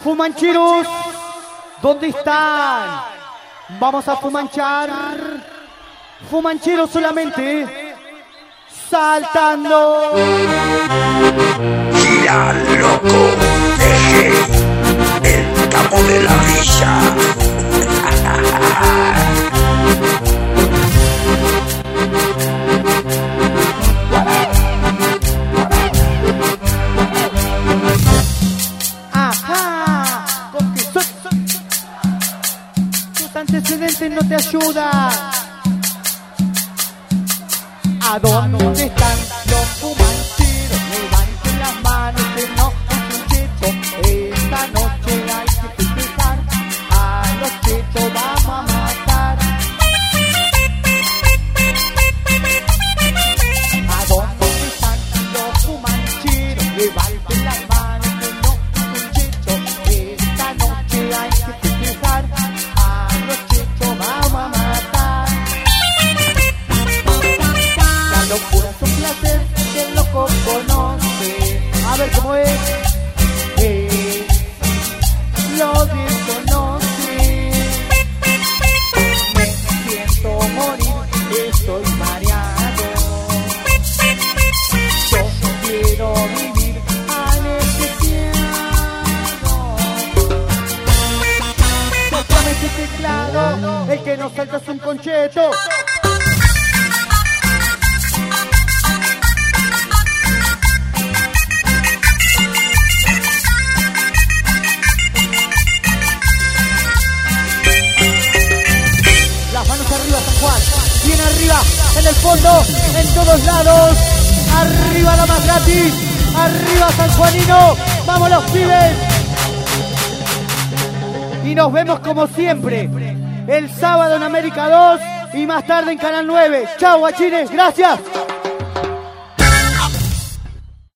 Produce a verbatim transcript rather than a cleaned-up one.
Fumancheros, ¿dónde están? Vamos a fumanchar. Fumancheros solamente. Saltando. Gira loco, eje, el capo de la villa. Ajá, porque so tus antecedentes no te ayudan. ¿A dónde están los fumancheros? Levanten las manos que no es un checho. Esta noche hay que festejar. A los chechos vamos a matar. ¿A dónde están los fumancheros? Levanten las manos que no es un checho. Esta noche hay que festejar. A los chechos vamos a matar. La locura es un placer que el loco conoce. A ver cómo es. Eh, lo desconoce. Me siento morir, estoy mareado. Yo quiero vivir anestesiado. Tócame ese teclado, el que no salta es un concheto. Bien arriba, en el fondo, en todos lados. Arriba la más gratis. Arriba San Juanino. Vamos los pibes. Y nos vemos como siempre el sábado en América dos y más tarde en Canal nueve. Chau, guachines. Gracias.